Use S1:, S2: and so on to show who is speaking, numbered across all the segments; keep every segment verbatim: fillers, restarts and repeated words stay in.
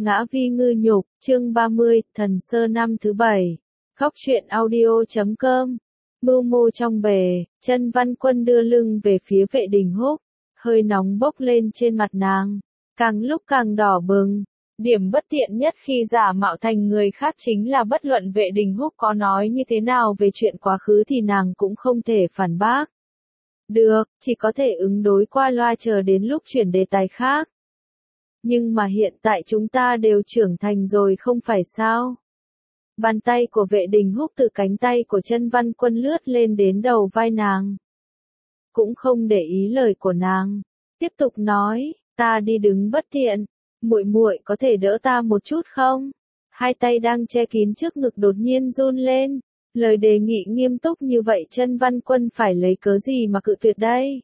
S1: Ngã Vi Ngư Nhục, chương ba mươi, Thần Sơ năm thứ bảy. Góc truyện audio chấm com. Mưu mô trong bể, Chân Văn Quân đưa lưng về phía Vệ Đình Húc, hơi nóng bốc lên trên mặt nàng, càng lúc càng đỏ bừng. Điểm bất tiện nhất khi giả mạo thành người khác chính là bất luận Vệ Đình Húc có nói như thế nào về chuyện quá khứ thì nàng cũng không thể phản bác được, chỉ có thể ứng đối qua loa chờ đến lúc chuyển đề tài khác. Nhưng mà hiện tại chúng ta đều trưởng thành rồi không phải sao? Bàn tay của Vệ Đình Húc từ cánh tay của Chân Văn Quân lướt lên đến đầu vai nàng. Cũng không để ý lời của nàng, tiếp tục nói, ta đi đứng bất tiện, muội muội có thể đỡ ta một chút không? Hai tay đang che kín trước ngực đột nhiên run lên, lời đề nghị nghiêm túc như vậy Chân Văn Quân phải lấy cớ gì mà cự tuyệt đây?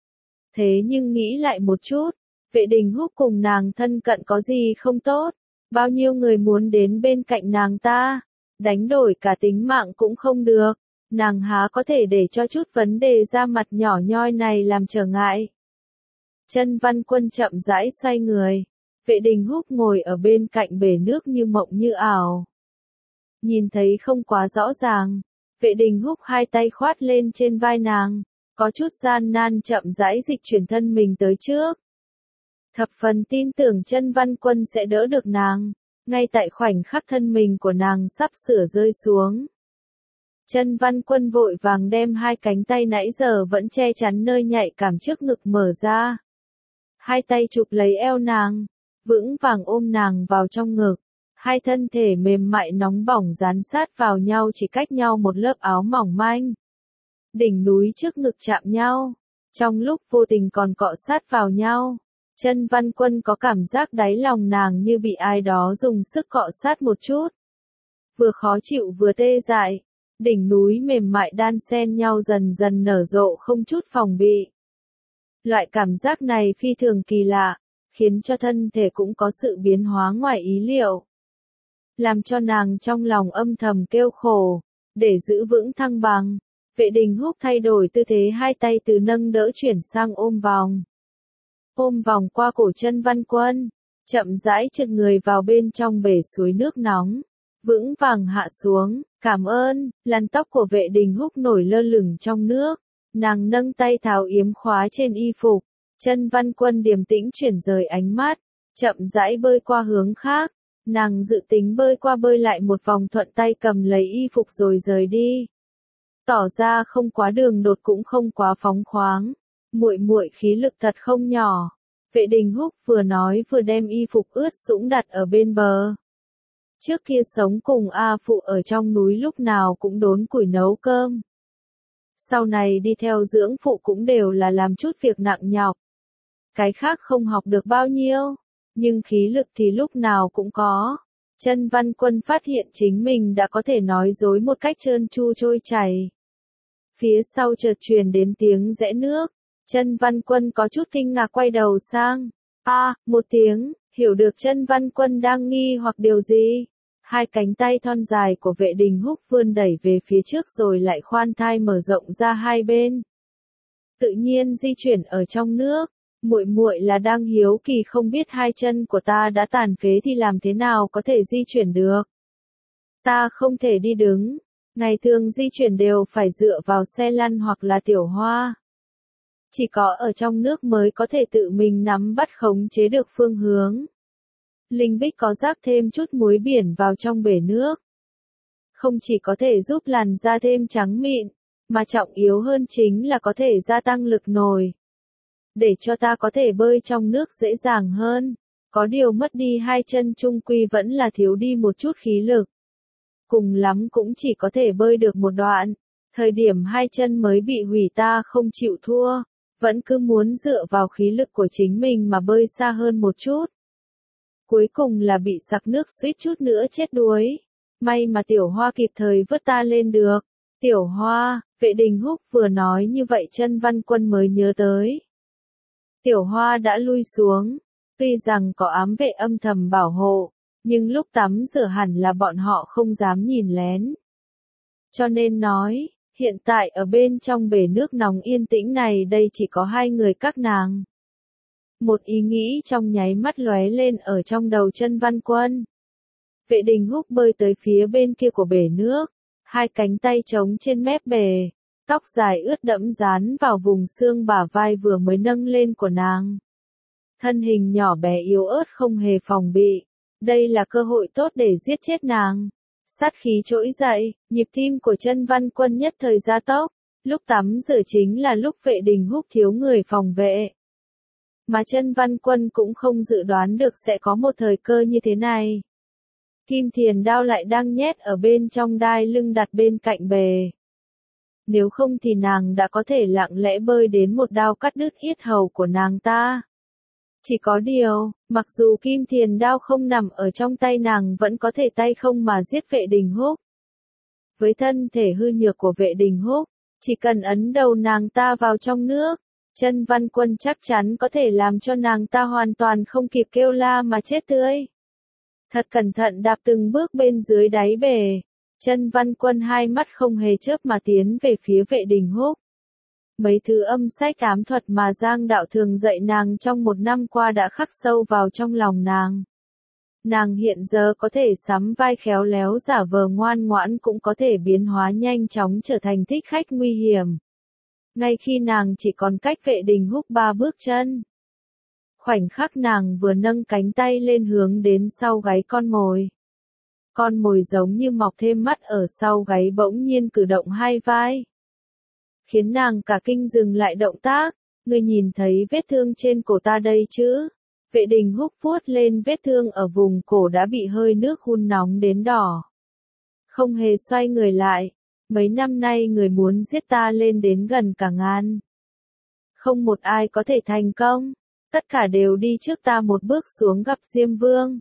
S1: Thế nhưng nghĩ lại một chút, Vệ Đình Húc cùng nàng thân cận có gì không tốt, bao nhiêu người muốn đến bên cạnh nàng ta, đánh đổi cả tính mạng cũng không được, nàng há có thể để cho chút vấn đề ra mặt nhỏ nhoi này làm trở ngại. Chân Văn Quân chậm rãi xoay người, Vệ Đình Húc ngồi ở bên cạnh bể nước như mộng như ảo. Nhìn thấy không quá rõ ràng, Vệ Đình Húc hai tay khoát lên trên vai nàng, có chút gian nan chậm rãi dịch chuyển thân mình tới trước. Thập phần tin tưởng Chân Văn Quân sẽ đỡ được nàng, ngay tại khoảnh khắc thân mình của nàng sắp sửa rơi xuống. Chân Văn Quân vội vàng đem hai cánh tay nãy giờ vẫn che chắn nơi nhạy cảm trước ngực mở ra. Hai tay chụp lấy eo nàng, vững vàng ôm nàng vào trong ngực. Hai thân thể mềm mại nóng bỏng dán sát vào nhau chỉ cách nhau một lớp áo mỏng manh. Đỉnh núi trước ngực chạm nhau, trong lúc vô tình còn cọ sát vào nhau. Chân Văn Quân có cảm giác đáy lòng nàng như bị ai đó dùng sức cọ sát một chút. Vừa khó chịu vừa tê dại, đỉnh núi mềm mại đan xen nhau dần dần nở rộ không chút phòng bị. Loại cảm giác này phi thường kỳ lạ, khiến cho thân thể cũng có sự biến hóa ngoài ý liệu. Làm cho nàng trong lòng âm thầm kêu khổ, để giữ vững thăng bằng. Vệ Đình Húc thay đổi tư thế hai tay từ nâng đỡ chuyển sang ôm vòng. Ôm vòng qua cổ Chân Văn Quân, chậm rãi trượt người vào bên trong bể suối nước nóng, vững vàng hạ xuống, cảm ơn, làn tóc của Vệ Đình Húc nổi lơ lửng trong nước, nàng nâng tay tháo yếm khóa trên y phục, Chân Văn Quân điềm tĩnh chuyển rời ánh mắt, chậm rãi bơi qua hướng khác, nàng dự tính bơi qua bơi lại một vòng thuận tay cầm lấy y phục rồi rời đi. Tỏ ra không quá đường đột cũng không quá phóng khoáng. Muội muội khí lực thật không nhỏ. Vệ Đình Húc vừa nói vừa đem y phục ướt sũng đặt ở bên bờ. Trước kia sống cùng A Phụ ở trong núi lúc nào cũng đốn củi nấu cơm. Sau này đi theo dưỡng phụ cũng đều là làm chút việc nặng nhọc. Cái khác không học được bao nhiêu, nhưng khí lực thì lúc nào cũng có. Chân Văn Quân phát hiện chính mình đã có thể nói dối một cách trơn tru trôi chảy. Phía sau chợt truyền đến tiếng rẽ nước. Chân Văn Quân có chút kinh ngạc quay đầu sang. A, à, một tiếng, hiểu được Chân Văn Quân đang nghi hoặc điều gì. Hai cánh tay thon dài của Vệ Đình Húc vươn đẩy về phía trước rồi lại khoan thai mở rộng ra hai bên. Tự nhiên di chuyển ở trong nước. Muội muội là đang hiếu kỳ không biết hai chân của ta đã tàn phế thì làm thế nào có thể di chuyển được. Ta không thể đi đứng. Ngày thường di chuyển đều phải dựa vào xe lăn hoặc là tiểu hoa. Chỉ có ở trong nước mới có thể tự mình nắm bắt khống chế được phương hướng. Linh Bích có rắc thêm chút muối biển vào trong bể nước. Không chỉ có thể giúp làn da thêm trắng mịn, mà trọng yếu hơn chính là có thể gia tăng lực nổi. Để cho ta có thể bơi trong nước dễ dàng hơn. Có điều mất đi hai chân chung quy vẫn là thiếu đi một chút khí lực. Cùng lắm cũng chỉ có thể bơi được một đoạn. Thời điểm hai chân mới bị hủy ta không chịu thua. Vẫn cứ muốn dựa vào khí lực của chính mình mà bơi xa hơn một chút. Cuối cùng là bị sặc nước suýt chút nữa chết đuối. May mà Tiểu Hoa kịp thời vớt ta lên được. Tiểu Hoa, Vệ Đình Húc vừa nói như vậy Chân Văn Quân mới nhớ tới. Tiểu Hoa đã lui xuống. Tuy rằng có ám vệ âm thầm bảo hộ, nhưng lúc tắm rửa hẳn là bọn họ không dám nhìn lén. Cho nên nói, hiện tại ở bên trong bể nước nóng yên tĩnh này đây chỉ có hai người các nàng. Một ý nghĩ trong nháy mắt lóe lên ở trong đầu Chân Văn Quân. Vệ Đình Húc bơi tới phía bên kia của bể nước, hai cánh tay trống trên mép bể, tóc dài ướt đẫm dán vào vùng xương bả vai vừa mới nâng lên của nàng. Thân hình nhỏ bé yếu ớt không hề phòng bị, đây là cơ hội tốt để giết chết nàng. Sát khí trỗi dậy, nhịp tim của Chân Văn Quân nhất thời gia tốc, lúc tắm rửa chính là lúc Vệ Đình Húc thiếu người phòng vệ. Mà Chân Văn Quân cũng không dự đoán được sẽ có một thời cơ như thế này. Kim Thiền đao lại đang nhét ở bên trong đai lưng đặt bên cạnh bề. Nếu không thì nàng đã có thể lặng lẽ bơi đến một đao cắt đứt yết hầu của nàng ta. Chỉ có điều, mặc dù Kim Thiền đao không nằm ở trong tay nàng vẫn có thể tay không mà giết Vệ Đình Húc. Với thân thể hư nhược của Vệ Đình Húc, chỉ cần ấn đầu nàng ta vào trong nước, Chân Văn Quân chắc chắn có thể làm cho nàng ta hoàn toàn không kịp kêu la mà chết tươi. Thật cẩn thận đạp từng bước bên dưới đáy bể, Chân Văn Quân hai mắt không hề chớp mà tiến về phía Vệ Đình Húc. Mấy thứ âm sách ám thuật mà Giang Đạo Thường dạy nàng trong một năm qua đã khắc sâu vào trong lòng nàng. Nàng hiện giờ có thể sắm vai khéo léo giả vờ ngoan ngoãn cũng có thể biến hóa nhanh chóng trở thành thích khách nguy hiểm. Ngay khi nàng chỉ còn cách Vệ Đình Húc ba bước chân. Khoảnh khắc nàng vừa nâng cánh tay lên hướng đến sau gáy con mồi. Con mồi giống như mọc thêm mắt ở sau gáy bỗng nhiên cử động hai vai. Khiến nàng cả kinh dừng lại động tác, ngươi nhìn thấy vết thương trên cổ ta đây chứ? Vệ Đình Húc vuốt lên vết thương ở vùng cổ đã bị hơi nước hun nóng đến đỏ. Không hề xoay người lại, mấy năm nay người muốn giết ta lên đến gần cả ngàn. Không một ai có thể thành công, tất cả đều đi trước ta một bước xuống gặp Diêm Vương.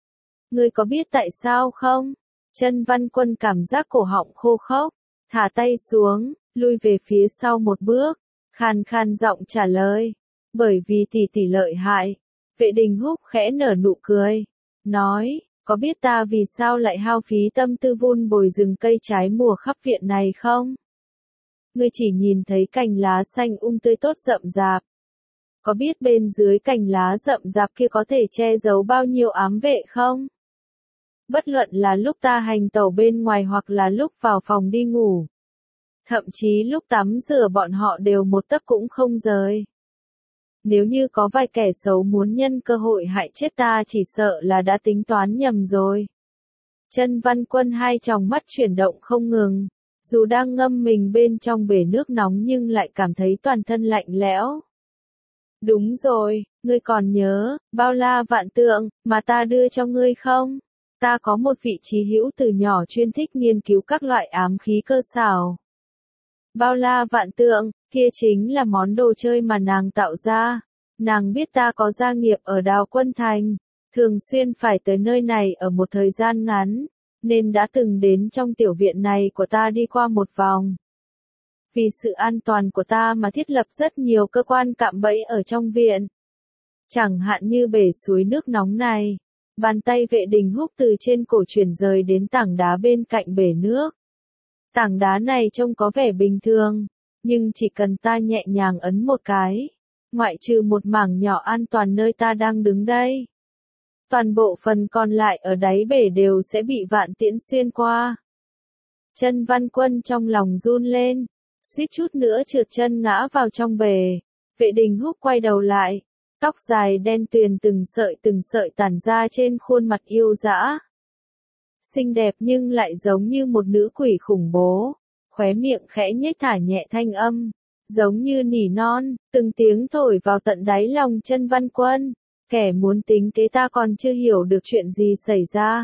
S1: Ngươi có biết tại sao không? Chân Văn Quân cảm giác cổ họng khô khốc, thả tay xuống, lui về phía sau một bước, khàn khàn giọng trả lời. Bởi vì tỷ tỷ lợi hại. Vệ Đình Húc khẽ nở nụ cười, nói, có biết ta vì sao lại hao phí tâm tư vun bồi rừng cây trái mùa khắp viện này không? Ngươi chỉ nhìn thấy cành lá xanh um tươi tốt rậm rạp. Có biết bên dưới cành lá rậm rạp kia có thể che giấu bao nhiêu ám vệ không? Bất luận là lúc ta hành tẩu bên ngoài hoặc là lúc vào phòng đi ngủ. Thậm chí lúc tắm rửa bọn họ đều một tấc cũng không rời. Nếu như có vài kẻ xấu muốn nhân cơ hội hại chết ta chỉ sợ là đã tính toán nhầm rồi. Chân Văn Quân hai tròng mắt chuyển động không ngừng, dù đang ngâm mình bên trong bể nước nóng nhưng lại cảm thấy toàn thân lạnh lẽo. Đúng rồi, ngươi còn nhớ, bao la vạn tượng, mà ta đưa cho ngươi không? Ta có một vị trí hữu từ nhỏ chuyên thích nghiên cứu các loại ám khí cơ xảo. Bao la vạn tượng, kia chính là món đồ chơi mà nàng tạo ra. Nàng biết ta có gia nghiệp ở Đào Quân Thành, thường xuyên phải tới nơi này ở một thời gian ngắn, nên đã từng đến trong tiểu viện này của ta đi qua một vòng. Vì sự an toàn của ta mà thiết lập rất nhiều cơ quan cạm bẫy ở trong viện. Chẳng hạn như bể suối nước nóng này, bàn tay Vệ Đình Húc từ trên cổ chuyển rời đến tảng đá bên cạnh bể nước. Tảng đá này trông có vẻ bình thường, nhưng chỉ cần ta nhẹ nhàng ấn một cái, ngoại trừ một mảng nhỏ an toàn nơi ta đang đứng đây, toàn bộ phần còn lại ở đáy bể đều sẽ bị vạn tiễn xuyên qua. Chân Văn Quân trong lòng run lên, suýt chút nữa trượt chân ngã vào trong bể. Vệ Đình Húc quay đầu lại, tóc dài đen tuyền từng sợi từng sợi tản ra trên khuôn mặt yêu dã. Xinh đẹp nhưng lại giống như một nữ quỷ khủng bố, khóe miệng khẽ nhếch thả nhẹ thanh âm, giống như nỉ non, từng tiếng thổi vào tận đáy lòng Chân Văn Quân, kẻ muốn tính kế ta còn chưa hiểu được chuyện gì xảy ra.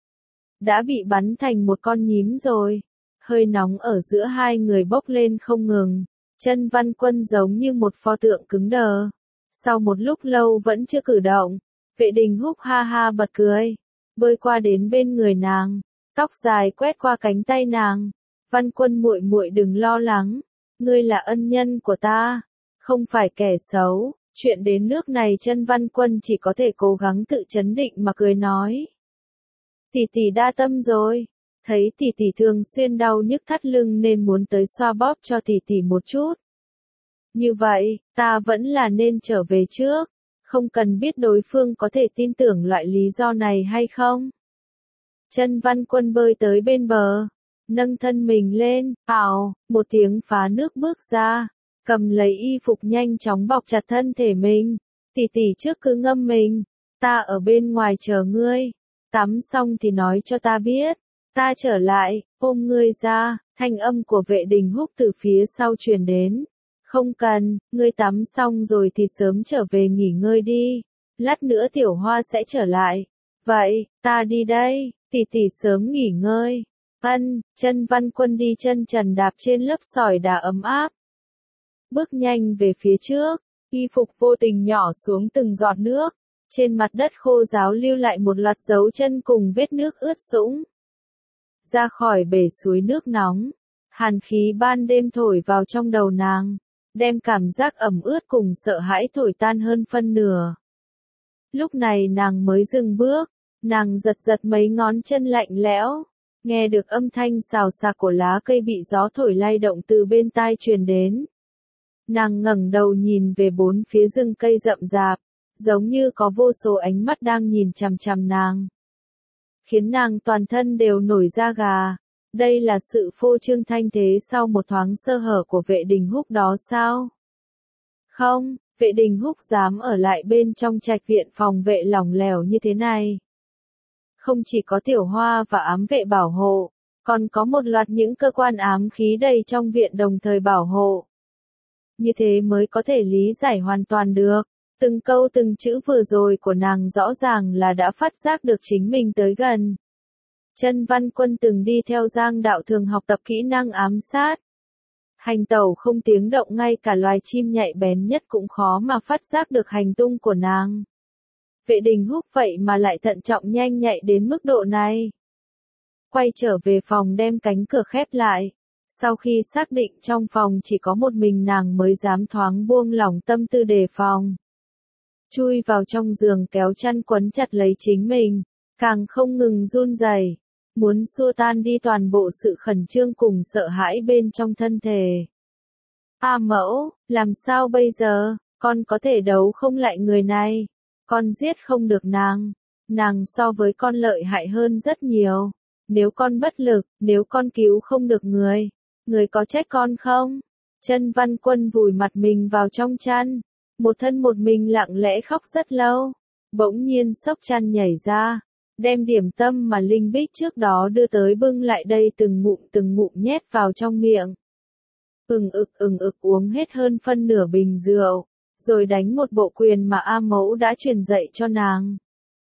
S1: Đã bị bắn thành một con nhím rồi, hơi nóng ở giữa hai người bốc lên không ngừng, Chân Văn Quân giống như một pho tượng cứng đờ. Sau một lúc lâu vẫn chưa cử động, Vệ Đình Húc ha ha bật cười, bơi qua đến bên người nàng, tóc dài quét qua cánh tay nàng. Văn Quân muội muội đừng lo lắng, ngươi là ân nhân của ta, không phải kẻ xấu. Chuyện đến nước này Chân Văn Quân chỉ có thể cố gắng tự trấn định mà cười nói. Tỷ tỷ đa tâm rồi, thấy tỷ tỷ thường xuyên đau nhức thắt lưng nên muốn tới xoa bóp cho tỷ tỷ một chút. Như vậy, ta vẫn là nên trở về trước, không cần biết đối phương có thể tin tưởng loại lý do này hay không. Chân Văn Quân bơi tới bên bờ, nâng thân mình lên, ào, một tiếng phá nước bước ra, cầm lấy y phục nhanh chóng bọc chặt thân thể mình. Tỷ tỷ trước cứ ngâm mình, ta ở bên ngoài chờ ngươi, tắm xong thì nói cho ta biết, ta trở lại, ôm ngươi ra. Thanh âm của Vệ Đình Húc từ phía sau truyền đến. Không cần, ngươi tắm xong rồi thì sớm trở về nghỉ ngơi đi, lát nữa Tiểu Hoa sẽ trở lại. Vậy, ta đi đây, tỷ tỷ sớm nghỉ ngơi. Ân, Chân Văn Quân đi chân trần đạp trên lớp sỏi đá ấm áp. Bước nhanh về phía trước, y phục vô tình nhỏ xuống từng giọt nước, trên mặt đất khô ráo lưu lại một loạt dấu chân cùng vết nước ướt sũng. Ra khỏi bể suối nước nóng, hàn khí ban đêm thổi vào trong đầu nàng, đem cảm giác ẩm ướt cùng sợ hãi thổi tan hơn phân nửa. Lúc này nàng mới dừng bước, nàng giật giật mấy ngón chân lạnh lẽo, nghe được âm thanh xào xạc của lá cây bị gió thổi lay động từ bên tai truyền đến. Nàng ngẩng đầu nhìn về bốn phía rừng cây rậm rạp, giống như có vô số ánh mắt đang nhìn chằm chằm nàng, khiến nàng toàn thân đều nổi da gà. Đây là sự phô trương thanh thế sau một thoáng sơ hở của Vệ Đình Húc đó sao? Không, Vệ Đình Húc dám ở lại bên trong trạch viện phòng vệ lỏng lẻo như thế này. Không chỉ có Tiểu Hoa và ám vệ bảo hộ, còn có một loạt những cơ quan ám khí đầy trong viện đồng thời bảo hộ. Như thế mới có thể lý giải hoàn toàn được. Từng câu từng chữ vừa rồi của nàng rõ ràng là đã phát giác được chính mình tới gần. Chân Văn Quân từng đi theo Giang Đạo Thường học tập kỹ năng ám sát. Hành tẩu không tiếng động, ngay cả loài chim nhạy bén nhất cũng khó mà phát giác được hành tung của nàng. Vệ Đình Húc vậy mà lại thận trọng nhanh nhạy đến mức độ này. Quay trở về phòng đem cánh cửa khép lại. Sau khi xác định trong phòng chỉ có một mình nàng mới dám thoáng buông lỏng tâm tư đề phòng. Chui vào trong giường kéo chăn quấn chặt lấy chính mình, càng không ngừng run rẩy, muốn xua tan đi toàn bộ sự khẩn trương cùng sợ hãi bên trong thân thể. A mẫu, làm sao bây giờ, con có thể đấu không lại người này, con giết không được nàng, nàng so với con lợi hại hơn rất nhiều, nếu con bất lực, nếu con cứu không được người, người có trách con không? Chân Văn Quân vùi mặt mình vào trong chăn, một thân một mình lặng lẽ khóc rất lâu, bỗng nhiên xốc chăn nhảy ra, đem điểm tâm mà Linh Bích trước đó đưa tới bưng lại đây từng ngụm từng ngụm nhét vào trong miệng. Ừng ực ừng ực uống hết hơn phân nửa bình rượu, rồi đánh một bộ quyền mà A mẫu đã truyền dạy cho nàng.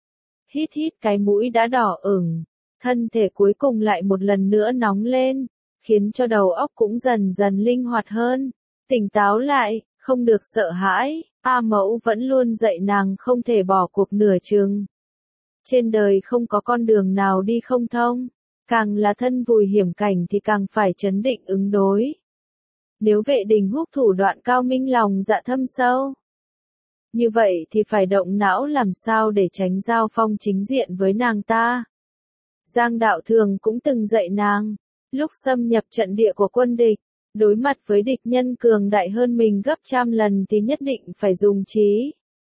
S1: Hít hít cái mũi đã đỏ ửng, thân thể cuối cùng lại một lần nữa nóng lên, khiến cho đầu óc cũng dần dần linh hoạt hơn, tỉnh táo lại, không được sợ hãi. A mẫu vẫn luôn dạy nàng không thể bỏ cuộc nửa chừng. Trên đời không có con đường nào đi không thông, càng là thân vùi hiểm cảnh thì càng phải trấn định ứng đối. Nếu Vệ Đình Húc thủ đoạn cao minh, lòng dạ thâm sâu, như vậy thì phải động não làm sao để tránh giao phong chính diện với nàng ta. Giang Đạo Thường cũng từng dạy nàng, lúc xâm nhập trận địa của quân địch, đối mặt với địch nhân cường đại hơn mình gấp trăm lần thì nhất định phải dùng trí.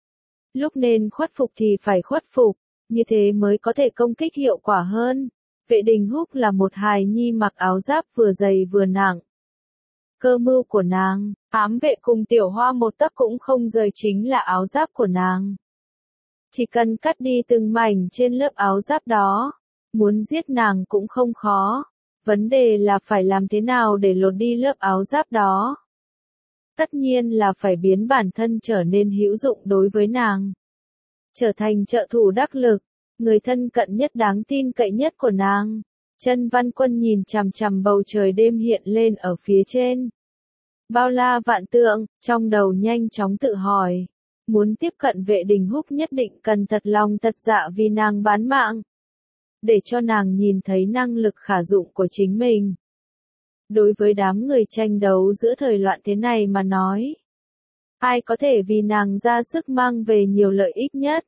S1: Lúc nên khuất phục thì phải khuất phục, như thế mới có thể công kích hiệu quả hơn. Vệ Đình Húc là một hài nhi mặc áo giáp vừa dày vừa nặng. Cơ mưu của nàng, ám vệ cùng Tiểu Hoa một tấc cũng không rời chính là áo giáp của nàng. Chỉ cần cắt đi từng mảnh trên lớp áo giáp đó, muốn giết nàng cũng không khó. Vấn đề là phải làm thế nào để lột đi lớp áo giáp đó. Tất nhiên là phải biến bản thân trở nên hữu dụng đối với nàng. Trở thành trợ thủ đắc lực, người thân cận nhất đáng tin cậy nhất của nàng. Chân Văn Quân nhìn chằm chằm bầu trời đêm hiện lên ở phía trên. Bao la vạn tượng, trong đầu nhanh chóng tự hỏi. Muốn tiếp cận Vệ Đình Húc nhất định cần thật lòng thật dạ vì nàng bán mạng. Để cho nàng nhìn thấy năng lực khả dụng của chính mình. Đối với đám người tranh đấu giữa thời loạn thế này mà nói, ai có thể vì nàng ra sức mang về nhiều lợi ích nhất,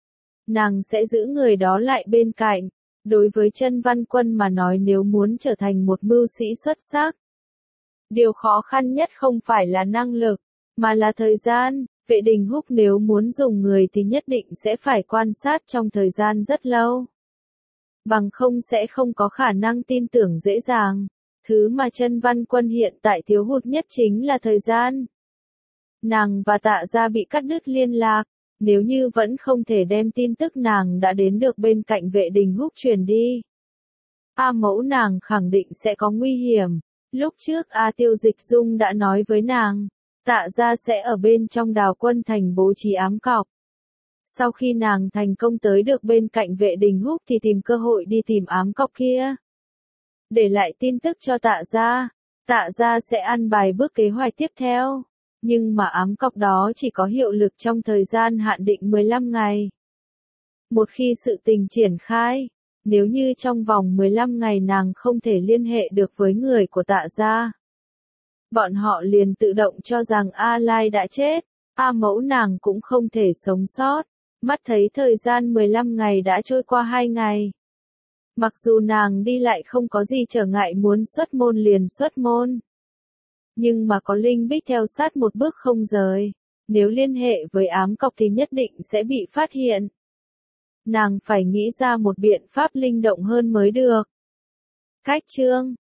S1: nàng sẽ giữ người đó lại bên cạnh. Đối với Chân Văn Quân mà nói, nếu muốn trở thành một mưu sĩ xuất sắc, điều khó khăn nhất không phải là năng lực, mà là thời gian. Vệ Đình Húc nếu muốn dùng người thì nhất định sẽ phải quan sát trong thời gian rất lâu. Bằng không sẽ không có khả năng tin tưởng dễ dàng. Thứ mà Chân Văn Quân hiện tại thiếu hụt nhất chính là thời gian. Nàng và Tạ Gia bị cắt đứt liên lạc, nếu như vẫn không thể đem tin tức nàng đã đến được bên cạnh Vệ Đình Húc truyền đi. A Mẫu nàng khẳng định sẽ có nguy hiểm. Lúc trước A Tiêu Dịch Dung đã nói với nàng, Tạ Gia sẽ ở bên trong Đào Quân Thành bố trí ám cọc. Sau khi nàng thành công tới được bên cạnh Vệ Đình Húc thì tìm cơ hội đi tìm ám cọc kia. Để lại tin tức cho Tạ Gia, Tạ Gia sẽ ăn bài bước kế hoạch tiếp theo. Nhưng mà ám cọc đó chỉ có hiệu lực trong thời gian hạn định mười lăm ngày. Một khi sự tình triển khai, nếu như trong vòng mười lăm ngày nàng không thể liên hệ được với người của Tạ Gia, bọn họ liền tự động cho rằng A Lai đã chết, A Mẫu nàng cũng không thể sống sót. Mắt thấy thời gian mười lăm ngày đã trôi qua hai ngày. Mặc dù nàng đi lại không có gì trở ngại, muốn xuất môn liền xuất môn. Nhưng mà có Linh Bích theo sát một bước không rời. Nếu liên hệ với ám cọc thì nhất định sẽ bị phát hiện. Nàng phải nghĩ ra một biện pháp linh động hơn mới được. Cách chương